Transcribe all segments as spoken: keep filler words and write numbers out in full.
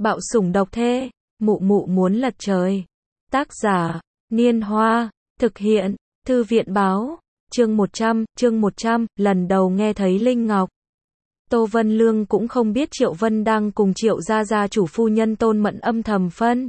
Bạo sủng độc thê, mụ mụ muốn lật trời. Tác giả, Niên Hoa, thực hiện, Thư viện báo, chương một trăm, chương một trăm, lần đầu nghe thấy Linh Ngọc. Tô Vân Lương cũng không biết Triệu Vân đang cùng Triệu gia gia chủ phu nhân Tôn Mận âm thầm phân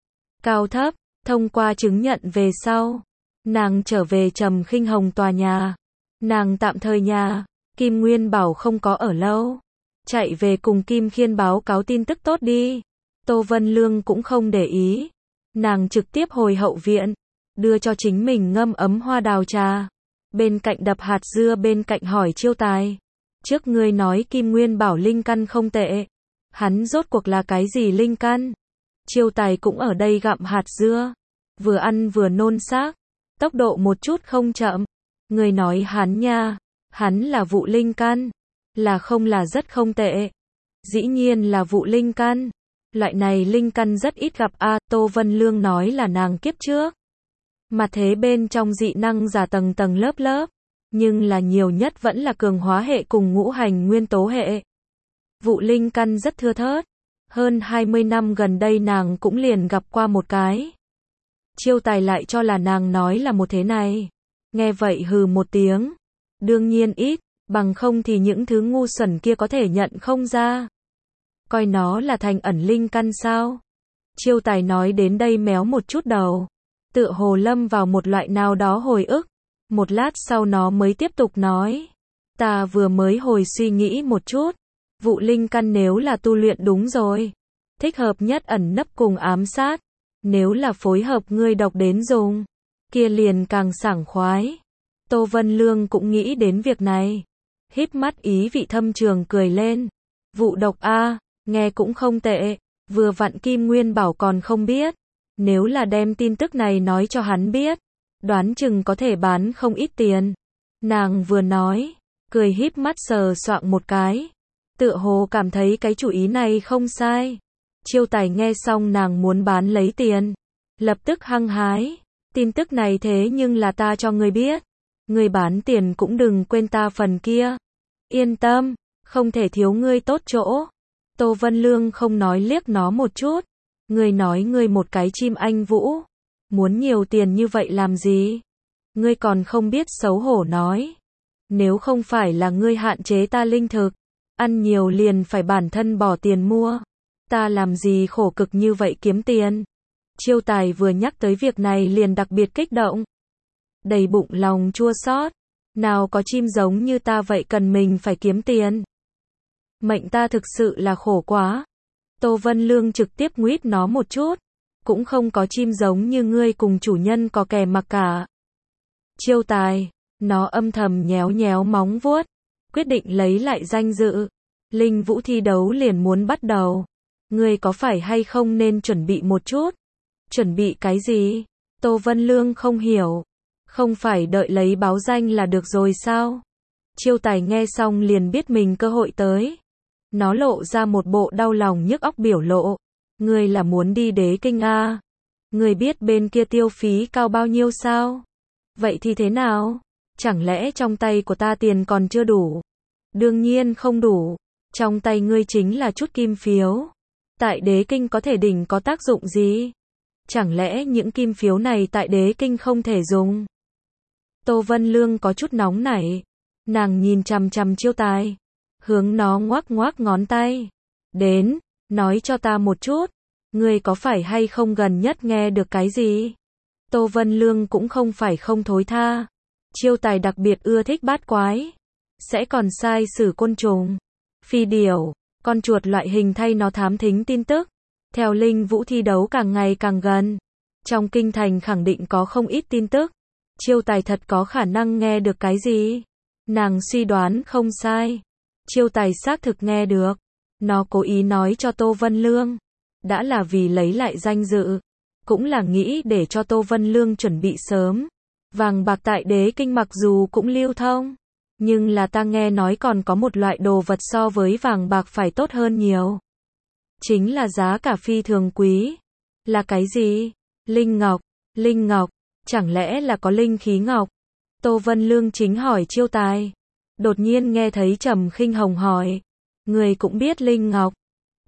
cao thấp, thông qua chứng nhận về sau. Nàng trở về Trầm Khinh Hồng tòa nhà. Nàng tạm thời nhà, Kim Nguyên bảo không có ở lâu. Chạy về cùng Kim Khiên báo cáo tin tức tốt đi. Tô Vân Lương cũng không để ý. Nàng trực tiếp hồi hậu viện, đưa cho chính mình ngâm ấm hoa đào trà. Bên cạnh đập hạt dưa, bên cạnh hỏi Chiêu Tài. Trước ngươi nói Kim Nguyên bảo linh căn không tệ. Hắn rốt cuộc là cái gì linh căn? Chiêu Tài cũng ở đây gặm hạt dưa. Vừa ăn vừa nôn xác. Tốc độ một chút không chậm. Người nói hắn nha. Hắn là vụ linh căn. Là không là rất không tệ. Dĩ nhiên là vụ linh căn. Loại này linh căn rất ít gặp a. Tô Vân Lương nói là nàng kiếp trước. Mà thế bên trong dị năng giả tầng tầng lớp lớp. Nhưng là nhiều nhất vẫn là cường hóa hệ cùng ngũ hành nguyên tố hệ. Vụ linh căn rất thưa thớt. Hơn hai mươi năm gần đây nàng cũng liền gặp qua một cái. Chiêu Tài lại cho là nàng nói là một thế này. Nghe vậy hừ một tiếng. Đương nhiên ít, bằng không thì những thứ ngu xuẩn kia có thể nhận không ra. Coi nó là thành ẩn linh căn sao? Chiêu Tài nói đến đây méo một chút đầu. Tựa hồ lâm vào một loại nào đó hồi ức. Một lát sau nó mới tiếp tục nói. Ta vừa mới hồi suy nghĩ một chút. Vụ linh căn nếu là tu luyện đúng rồi. Thích hợp nhất ẩn nấp cùng ám sát. Nếu là phối hợp ngươi độc đến dùng. Kia liền càng sảng khoái. Tô Vân Lương cũng nghĩ đến việc này. Híp mắt ý vị thâm trường cười lên. Vụ độc a, nghe cũng không tệ. Vừa vặn Kim Nguyên bảo còn không biết. Nếu là đem tin tức này nói cho hắn biết. Đoán chừng có thể bán không ít tiền. Nàng vừa nói. Cười híp mắt sờ soạng một cái. Tựa hồ cảm thấy cái chủ ý này không sai. Chiêu Tài nghe xong nàng muốn bán lấy tiền. Lập tức hăng hái. Tin tức này thế nhưng là ta cho ngươi biết. Ngươi bán tiền cũng đừng quên ta phần kia. Yên tâm, không thể thiếu ngươi tốt chỗ. Tô Vân Lương không nói liếc nó một chút. Ngươi nói ngươi một cái chim anh vũ. Muốn nhiều tiền như vậy làm gì? Ngươi còn không biết xấu hổ nói. Nếu không phải là ngươi hạn chế ta linh thực. Ăn nhiều liền phải bản thân bỏ tiền mua. Ta làm gì khổ cực như vậy kiếm tiền. Chiêu Tài vừa nhắc tới việc này liền đặc biệt kích động. Đầy bụng lòng chua xót. Nào có chim giống như ta vậy cần mình phải kiếm tiền. Mệnh ta thực sự là khổ quá. Tô Vân Lương trực tiếp nguyết nó một chút. Cũng không có chim giống như ngươi cùng chủ nhân có kè mặc cả. Chiêu Tài, nó âm thầm nhéo nhéo móng vuốt. Quyết định lấy lại danh dự. Linh vũ thi đấu liền muốn bắt đầu. Ngươi có phải hay không nên chuẩn bị một chút? Chuẩn bị cái gì? Tô Vân Lương không hiểu. Không phải đợi lấy báo danh là được rồi sao? Chiêu Tài nghe xong liền biết mình cơ hội tới. Nó lộ ra một bộ đau lòng nhức óc biểu lộ. Ngươi là muốn đi Đế Kinh a? Ngươi biết bên kia tiêu phí cao bao nhiêu sao? Vậy thì thế nào? Chẳng lẽ trong tay của ta tiền còn chưa đủ? Đương nhiên không đủ. Trong tay ngươi chính là chút kim phiếu. Tại Đế Kinh có thể đỉnh có tác dụng gì? Chẳng lẽ những kim phiếu này tại Đế Kinh không thể dùng? Tô Vân Lương có chút nóng nảy. Nàng nhìn chằm chằm Chiêu Tài. Hướng nó ngoác ngoác ngón tay. Đến, nói cho ta một chút. Ngươi có phải hay không gần nhất nghe được cái gì? Tô Vân Lương cũng không phải không thối tha. Chiêu Tài đặc biệt ưa thích bát quái. Sẽ còn sai sử côn trùng. Phi điểu, con chuột loại hình thay nó thám thính tin tức. Theo linh vũ thi đấu càng ngày càng gần. Trong kinh thành khẳng định có không ít tin tức. Chiêu Tài thật có khả năng nghe được cái gì? Nàng suy đoán không sai. Chiêu Tài xác thực nghe được. Nó cố ý nói cho Tô Vân Lương. Đã là vì lấy lại danh dự. Cũng là nghĩ để cho Tô Vân Lương chuẩn bị sớm. Vàng bạc tại Đế Kinh mặc dù cũng lưu thông. Nhưng là ta nghe nói còn có một loại đồ vật so với vàng bạc phải tốt hơn nhiều. Chính là giá cả phi thường quý. Là cái gì? Linh ngọc. Linh ngọc. Chẳng lẽ là có linh khí ngọc? Tô Vân Lương chính hỏi Chiêu Tài. Đột nhiên nghe thấy Trầm Khinh Hồng hỏi. Người cũng biết linh ngọc.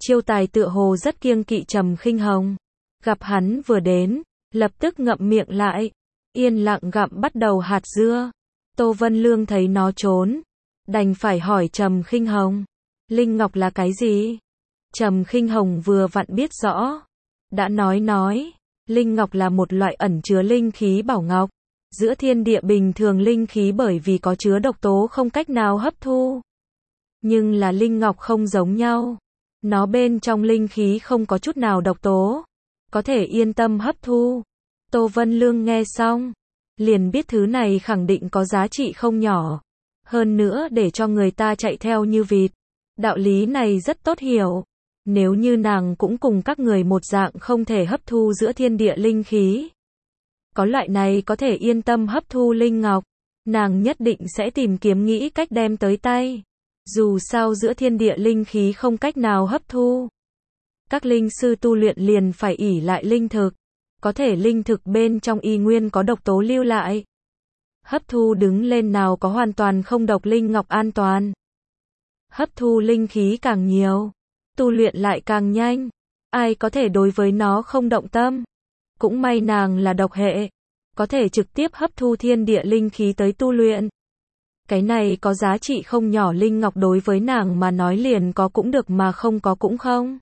Chiêu tài tựa hồ rất kiêng kỵ Trầm Khinh Hồng. Gặp hắn vừa đến, lập tức ngậm miệng lại, yên lặng gặm bắt đầu hạt dưa. Tô Vân Lương thấy nó trốn, đành phải hỏi Trầm Khinh Hồng, linh ngọc là cái gì? Trầm Khinh Hồng vừa vặn biết rõ, đã nói nói, linh ngọc là một loại ẩn chứa linh khí bảo ngọc. Giữa thiên địa bình thường linh khí bởi vì có chứa độc tố không cách nào hấp thu. Nhưng là linh ngọc không giống nhau. Nó bên trong linh khí không có chút nào độc tố. Có thể yên tâm hấp thu. Tô Vân Lương nghe xong, liền biết thứ này khẳng định có giá trị không nhỏ. Hơn nữa để cho người ta chạy theo như vịt. Đạo lý này rất tốt hiểu. Nếu như nàng cũng cùng các người một dạng không thể hấp thu giữa thiên địa linh khí. Có loại này có thể yên tâm hấp thu linh ngọc, nàng nhất định sẽ tìm kiếm nghĩ cách đem tới tay. Dù sao giữa thiên địa linh khí không cách nào hấp thu. Các linh sư tu luyện liền phải ỷ lại linh thực. Có thể linh thực bên trong y nguyên có độc tố lưu lại. Hấp thu đứng lên nào có hoàn toàn không độc linh ngọc an toàn. Hấp thu linh khí càng nhiều, tu luyện lại càng nhanh. Ai có thể đối với nó không động tâm. Cũng may nàng là độc hệ, có thể trực tiếp hấp thu thiên địa linh khí tới tu luyện. Cái này có giá trị không nhỏ linh ngọc đối với nàng mà nói liền có cũng được mà không có cũng không.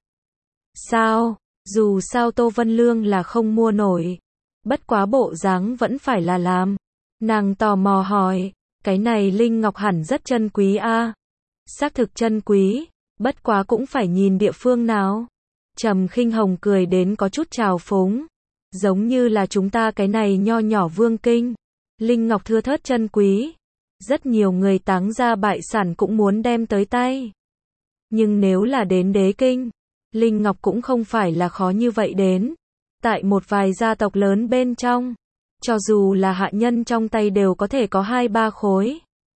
Sao? Dù sao Tô Vân Lương là không mua nổi. Bất quá bộ dáng vẫn phải là làm. Nàng tò mò hỏi, cái này linh ngọc hẳn rất chân quý a. À? Xác thực chân quý, bất quá cũng phải nhìn địa phương nào. Trầm Khinh Hồng cười đến có chút trào phúng. Giống như là chúng ta cái này nho nhỏ vương kinh. Linh ngọc thưa thớt chân quý. Rất nhiều người táng ra bại sản cũng muốn đem tới tay. Nhưng nếu là đến đế kinh, linh ngọc cũng không phải là khó như vậy đến. Tại một vài gia tộc lớn bên trong, cho dù là hạ nhân trong tay đều có thể có hai ba khối.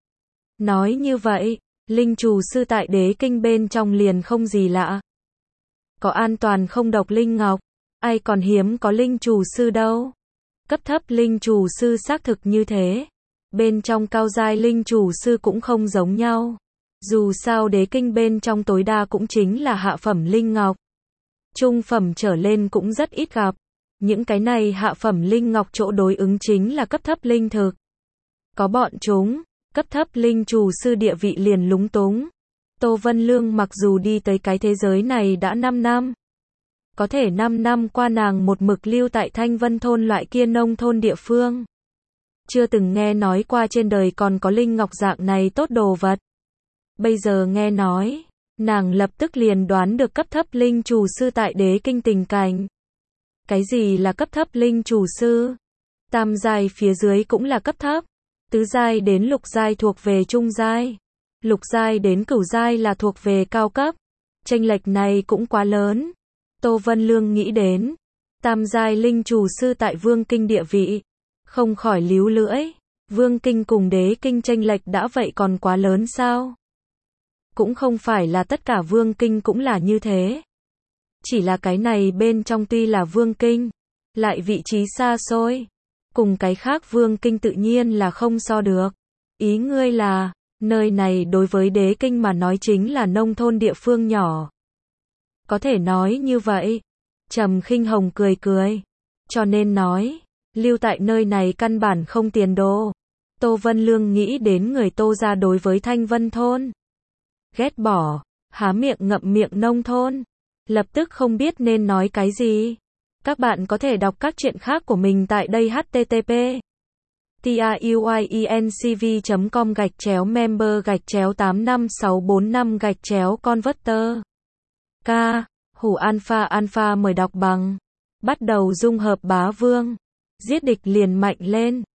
Nói như vậy, linh trù sư tại đế kinh bên trong liền không gì lạ. Có an toàn không độc linh ngọc. Ai còn hiếm có linh trù sư đâu. Cấp thấp linh trù sư xác thực như thế. Bên trong cao giai linh trù sư cũng không giống nhau. Dù sao đế kinh bên trong tối đa cũng chính là hạ phẩm linh ngọc. Trung phẩm trở lên cũng rất ít gặp. Những cái này hạ phẩm linh ngọc chỗ đối ứng chính là cấp thấp linh thực. Có bọn chúng, cấp thấp linh trù sư địa vị liền lúng túng. Tô Vân Lương mặc dù đi tới cái thế giới này đã năm năm. Có thể năm năm qua nàng một mực lưu tại Thanh Vân thôn loại kia nông thôn địa phương. Chưa từng nghe nói qua trên đời còn có linh ngọc dạng này tốt đồ vật. Bây giờ nghe nói, nàng lập tức liền đoán được cấp thấp linh trù sư tại đế kinh tình cảnh. Cái gì là cấp thấp linh trù sư? Tam giai phía dưới cũng là cấp thấp. Tứ giai đến lục giai thuộc về trung giai. Lục giai đến cửu giai là thuộc về cao cấp. Chênh lệch này cũng quá lớn. Tô Vân Lương nghĩ đến, tam giai linh trù sư tại vương kinh địa vị, không khỏi líu lưỡi, vương kinh cùng đế kinh chênh lệch đã vậy còn quá lớn sao? Cũng không phải là tất cả vương kinh cũng là như thế. Chỉ là cái này bên trong tuy là vương kinh, lại vị trí xa xôi, cùng cái khác vương kinh tự nhiên là không so được. Ý ngươi là, nơi này đối với đế kinh mà nói chính là nông thôn địa phương nhỏ. Có thể nói như vậy. Trầm Khinh Hồng cười cười. Cho nên nói, lưu tại nơi này căn bản không tiền đồ. Tô Vân Lương nghĩ đến người Tô gia đối với Thanh Vân thôn. Ghét bỏ, há miệng ngậm miệng nông thôn. Lập tức không biết nên nói cái gì. Các bạn có thể đọc các truyện khác của mình tại đây h t t p truyencv chấm com gạch chéo member gạch chéo tám năm sáu bốn năm gạch chéo converter. K. Hủ Alpha Alpha mời đọc bằng. Bắt đầu dung hợp bá vương. Giết địch liền mạnh lên.